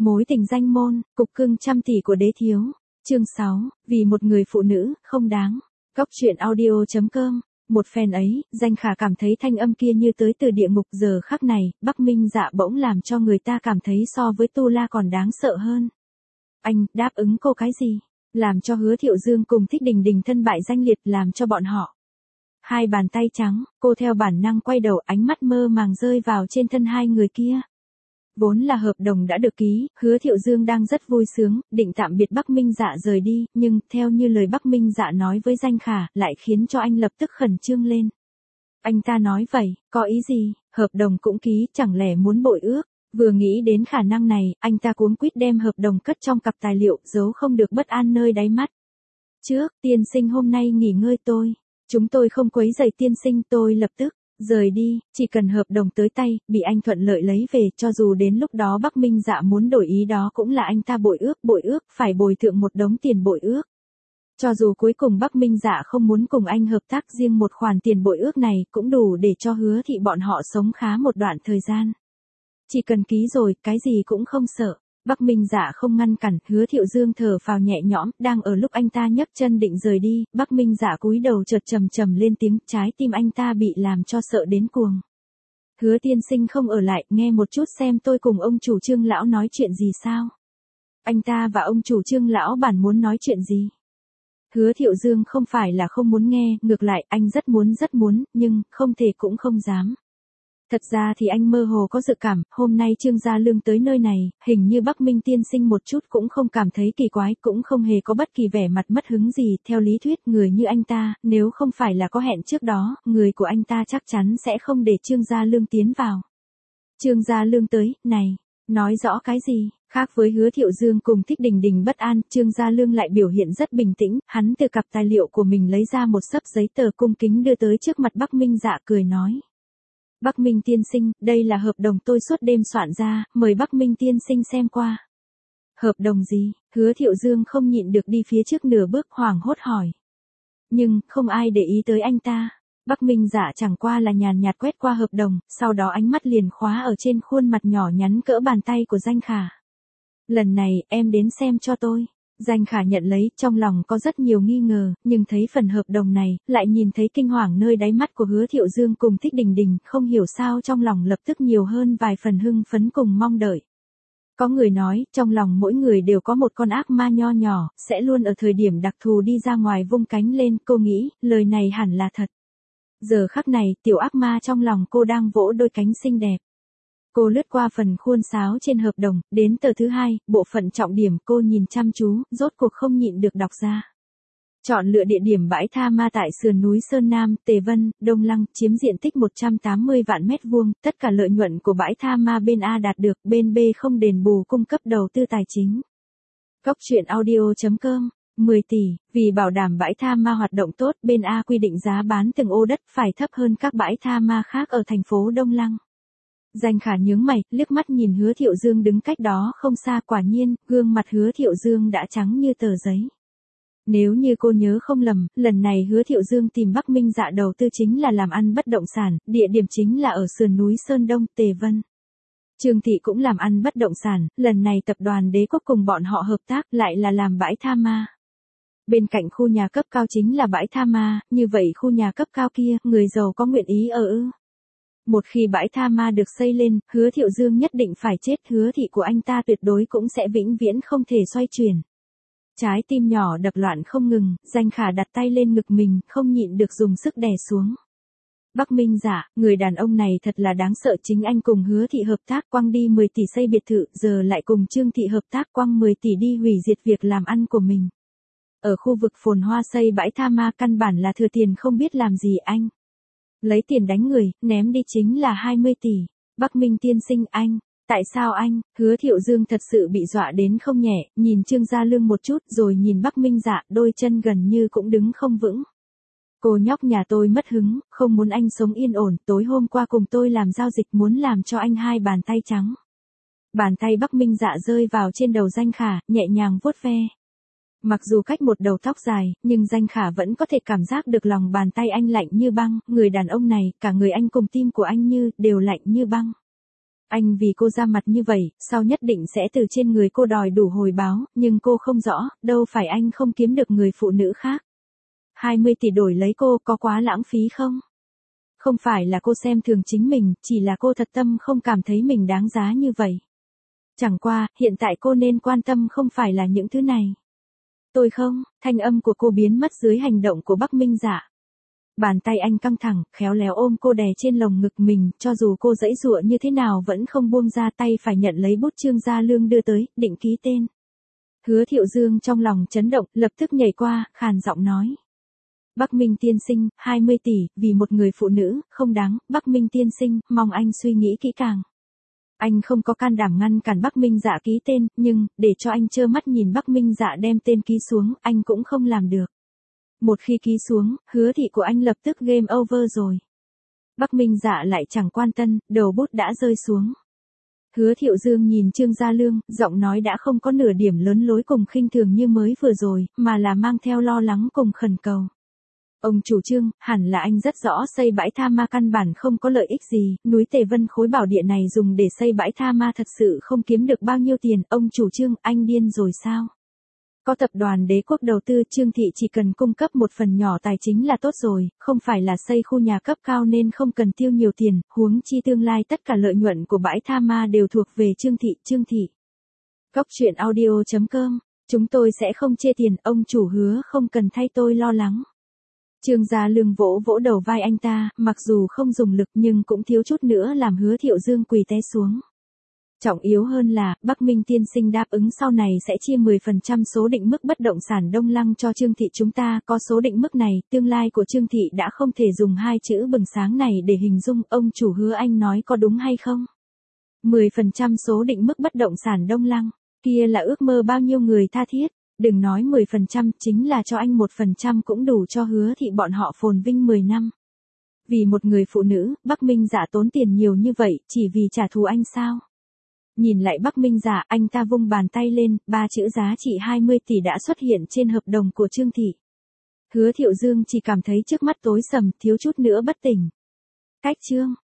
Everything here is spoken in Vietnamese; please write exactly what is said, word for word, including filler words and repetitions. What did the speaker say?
Mối tình danh môn, cục cưng trăm tỷ của đế thiếu. Chương sáu, vì một người phụ nữ, không đáng. Góc truyện audio chấm com. Một phen ấy, Danh Khả cảm thấy thanh âm kia như tới từ địa ngục. Giờ khắc này, Bắc Minh Dạ bỗng làm cho người ta cảm thấy so với Tu La còn đáng sợ hơn. Anh, đáp ứng cô cái gì? Làm cho Hứa Thiệu Dương cùng Thích Đình Đình thân bại danh liệt, làm cho bọn họ hai bàn tay trắng. Cô theo bản năng quay đầu, ánh mắt mơ màng rơi vào trên thân hai người kia. Vốn là hợp đồng đã được ký, Hứa Thiệu Dương đang rất vui sướng, định tạm biệt Bắc Minh Dạ rời đi, nhưng theo như lời Bắc Minh Dạ nói với Danh Khả, lại khiến cho anh lập tức khẩn trương lên. Anh ta nói vậy, có ý gì? Hợp đồng cũng ký, chẳng lẽ muốn bội ước? Vừa nghĩ đến khả năng này, anh ta cuống quýt đem hợp đồng cất trong cặp tài liệu, giấu không được bất an nơi đáy mắt. Trước, tiên sinh hôm nay nghỉ ngơi tôi. Chúng tôi không quấy rầy tiên sinh, tôi lập tức rời đi, chỉ cần hợp đồng tới tay, bị anh thuận lợi lấy về, cho dù đến lúc đó Bắc Minh Dạ muốn đổi ý đó cũng là anh ta bội ước, bội ước, phải bồi thượng một đống tiền bội ước. Cho dù cuối cùng Bắc Minh Dạ không muốn cùng anh hợp tác, riêng một khoản tiền bội ước này cũng đủ để cho Hứa Thị bọn họ sống khá một đoạn thời gian. Chỉ cần ký rồi, cái gì cũng không sợ. Bắc Minh Dạ không ngăn cản, Hứa Thiệu Dương thở phào nhẹ nhõm, đang ở lúc anh ta nhấc chân định rời đi, Bắc Minh Dạ cúi đầu chợt trầm trầm lên tiếng, trái tim anh ta bị làm cho sợ đến cuồng. Hứa tiên sinh không ở lại, nghe một chút xem tôi cùng ông chủ Trương lão nói chuyện gì sao? Anh ta và ông chủ Trương lão bản muốn nói chuyện gì? Hứa Thiệu Dương không phải là không muốn nghe, ngược lại, anh rất muốn rất muốn, nhưng, không thể cũng không dám. Thật ra thì anh mơ hồ có dự cảm, hôm nay Trương Gia Lương tới nơi này, hình như Bắc Minh tiên sinh một chút cũng không cảm thấy kỳ quái, cũng không hề có bất kỳ vẻ mặt mất hứng gì, theo lý thuyết người như anh ta, nếu không phải là có hẹn trước đó, người của anh ta chắc chắn sẽ không để Trương Gia Lương tiến vào. Trương Gia Lương tới, này, nói rõ cái gì? Khác với Hứa Thiệu Dương cùng Thích Đình Đình bất an, Trương Gia Lương lại biểu hiện rất bình tĩnh, hắn từ cặp tài liệu của mình lấy ra một xấp giấy tờ cung kính đưa tới trước mặt Bắc Minh Dạ, cười nói. Bắc Minh tiên sinh, đây là hợp đồng tôi suốt đêm soạn ra, mời Bắc Minh tiên sinh xem qua. Hợp đồng gì? Hứa Thiệu Dương không nhịn được đi phía trước nửa bước, hoảng hốt hỏi. Nhưng, không ai để ý tới anh ta. Bắc Minh Dạ chẳng qua là nhàn nhạt quét qua hợp đồng, sau đó ánh mắt liền khóa ở trên khuôn mặt nhỏ nhắn cỡ bàn tay của Danh Khả. Lần này, em đến xem cho tôi. Danh Khả nhận lấy, trong lòng có rất nhiều nghi ngờ, nhưng thấy phần hợp đồng này, lại nhìn thấy kinh hoàng nơi đáy mắt của Hứa Thiệu Dương cùng Thích Đình Đình, không hiểu sao trong lòng lập tức nhiều hơn vài phần hưng phấn cùng mong đợi. Có người nói, trong lòng mỗi người đều có một con ác ma nho nhỏ, sẽ luôn ở thời điểm đặc thù đi ra ngoài vung cánh lên, cô nghĩ, lời này hẳn là thật. Giờ khắc này, tiểu ác ma trong lòng cô đang vỗ đôi cánh xinh đẹp. Cô lướt qua phần khuôn sáo trên hợp đồng, đến tờ thứ hai, bộ phận trọng điểm cô nhìn chăm chú, rốt cuộc không nhịn được đọc ra. Chọn lựa địa điểm bãi tha ma tại sườn núi Sơn Nam, Tề Vân, Đông Lăng, chiếm diện tích một trăm tám mươi vạn mét vuông, tất cả lợi nhuận của bãi tha ma bên A đạt được, bên B không đền bù cung cấp đầu tư tài chính. Góc truyện audio chấm com, mười tỷ, vì bảo đảm bãi tha ma hoạt động tốt, bên A quy định giá bán từng ô đất phải thấp hơn các bãi tha ma khác ở thành phố Đông Lăng. Danh Khả nhướng mày, liếc mắt nhìn Hứa Thiệu Dương đứng cách đó không xa, quả nhiên, gương mặt Hứa Thiệu Dương đã trắng như tờ giấy. Nếu như cô nhớ không lầm, lần này Hứa Thiệu Dương tìm Bắc Minh Dạ đầu tư chính là làm ăn bất động sản, địa điểm chính là ở sườn núi Sơn Đông, Tề Vân. Trương Thị cũng làm ăn bất động sản, lần này tập đoàn Đế Quốc cùng bọn họ hợp tác lại là làm bãi tha ma. Bên cạnh khu nhà cấp cao chính là bãi tha ma, như vậy khu nhà cấp cao kia, người giàu có nguyện ý ở ư? Một khi bãi tha ma được xây lên, Hứa Thiệu Dương nhất định phải chết, Hứa Thị của anh ta tuyệt đối cũng sẽ vĩnh viễn không thể xoay chuyển. Trái tim nhỏ đập loạn không ngừng, Danh Khả đặt tay lên ngực mình, không nhịn được dùng sức đè xuống. Bắc Minh Dạ, người đàn ông này thật là đáng sợ, chính anh cùng Hứa Thị hợp tác quăng đi mười tỷ xây biệt thự, giờ lại cùng Trương Thị hợp tác quăng mười tỷ đi hủy diệt việc làm ăn của mình. Ở khu vực phồn hoa xây bãi tha ma căn bản là thừa tiền không biết làm gì anh. Lấy tiền đánh người, ném đi chính là hai mươi tỷ. Bắc Minh tiên sinh anh, tại sao anh? Hứa Thiệu Dương thật sự bị dọa đến không nhẹ, nhìn Trương Gia Lương một chút rồi nhìn Bắc Minh Dạ, đôi chân gần như cũng đứng không vững. Cô nhóc nhà tôi mất hứng, không muốn anh sống yên ổn, tối hôm qua cùng tôi làm giao dịch muốn làm cho anh hai bàn tay trắng. Bàn tay Bắc Minh Dạ rơi vào trên đầu Danh Khả, nhẹ nhàng vuốt ve. Mặc dù cách một đầu tóc dài, nhưng Danh Khả vẫn có thể cảm giác được lòng bàn tay anh lạnh như băng, người đàn ông này, cả người anh cùng tim của anh như, đều lạnh như băng. Anh vì cô ra mặt như vậy, sau nhất định sẽ từ trên người cô đòi đủ hồi báo, nhưng cô không rõ, đâu phải anh không kiếm được người phụ nữ khác. hai mươi tỷ đổi lấy cô có quá lãng phí không? Không phải là cô xem thường chính mình, chỉ là cô thật tâm không cảm thấy mình đáng giá như vậy. Chẳng qua, hiện tại cô nên quan tâm không phải là những thứ này. Tôi không, thanh âm của cô biến mất dưới hành động của Bắc Minh Dạ. Bàn tay anh căng thẳng, khéo léo ôm cô đè trên lồng ngực mình, cho dù cô giãy giụa như thế nào vẫn không buông ra tay phải nhận lấy bút Trương Gia Lương đưa tới, định ký tên. Hứa Thiệu Dương trong lòng chấn động, lập tức nhảy qua, khàn giọng nói. Bắc Minh tiên sinh, hai mươi tỷ, vì một người phụ nữ, không đáng, Bắc Minh tiên sinh, mong anh suy nghĩ kỹ càng. Anh không có can đảm ngăn cản Bắc Minh Dạ ký tên, nhưng, để cho anh trơ mắt nhìn Bắc Minh Dạ đem tên ký xuống, anh cũng không làm được. Một khi ký xuống, hứa thị của anh lập tức game over rồi. Bắc Minh Dạ lại chẳng quan tâm, đầu bút đã rơi xuống. Hứa Thiệu Dương nhìn Trương Gia Lương, giọng nói đã không có nửa điểm lớn lối cùng khinh thường như mới vừa rồi, mà là mang theo lo lắng cùng khẩn cầu. Ông chủ Trương, hẳn là anh rất rõ xây bãi tha ma căn bản không có lợi ích gì, núi Tề Vân khối bảo địa này dùng để xây bãi tha ma thật sự không kiếm được bao nhiêu tiền, ông chủ Trương, anh điên rồi sao? Có tập đoàn Đế Quốc đầu tư, Trương thị chỉ cần cung cấp một phần nhỏ tài chính là tốt rồi, không phải là xây khu nhà cấp cao nên không cần tiêu nhiều tiền, huống chi tương lai tất cả lợi nhuận của bãi tha ma đều thuộc về Trương thị, Trương thị. Góc truyện audio chấm com, chúng tôi sẽ không chê tiền, ông chủ hứa không cần thay tôi lo lắng. Trương Gia Lương vỗ vỗ đầu vai anh ta, mặc dù không dùng lực nhưng cũng thiếu chút nữa làm Hứa Thiệu Dương quỳ té xuống. Trọng yếu hơn là, Bắc Minh tiên sinh đáp ứng sau này sẽ chia mười phần trăm số định mức bất động sản Đông Lăng cho Trương thị chúng ta, có số định mức này, tương lai của Trương thị đã không thể dùng hai chữ bừng sáng này để hình dung, ông chủ Hứa anh nói có đúng hay không? mười phần trăm số định mức bất động sản Đông Lăng, kia là ước mơ bao nhiêu người tha thiết, đừng nói mười phần trăm, chính là cho anh một phần trăm cũng đủ cho Hứa thị bọn họ phồn vinh mười năm. Vì một người phụ nữ, Bắc Minh Dạ tốn tiền nhiều như vậy, chỉ vì trả thù anh sao? Nhìn lại Bắc Minh Dạ, anh ta vung bàn tay lên, ba chữ giá trị hai mươi tỷ đã xuất hiện trên hợp đồng của Trương thị. Hứa Thiệu Dương chỉ cảm thấy trước mắt tối sầm, thiếu chút nữa bất tỉnh. Cách Trương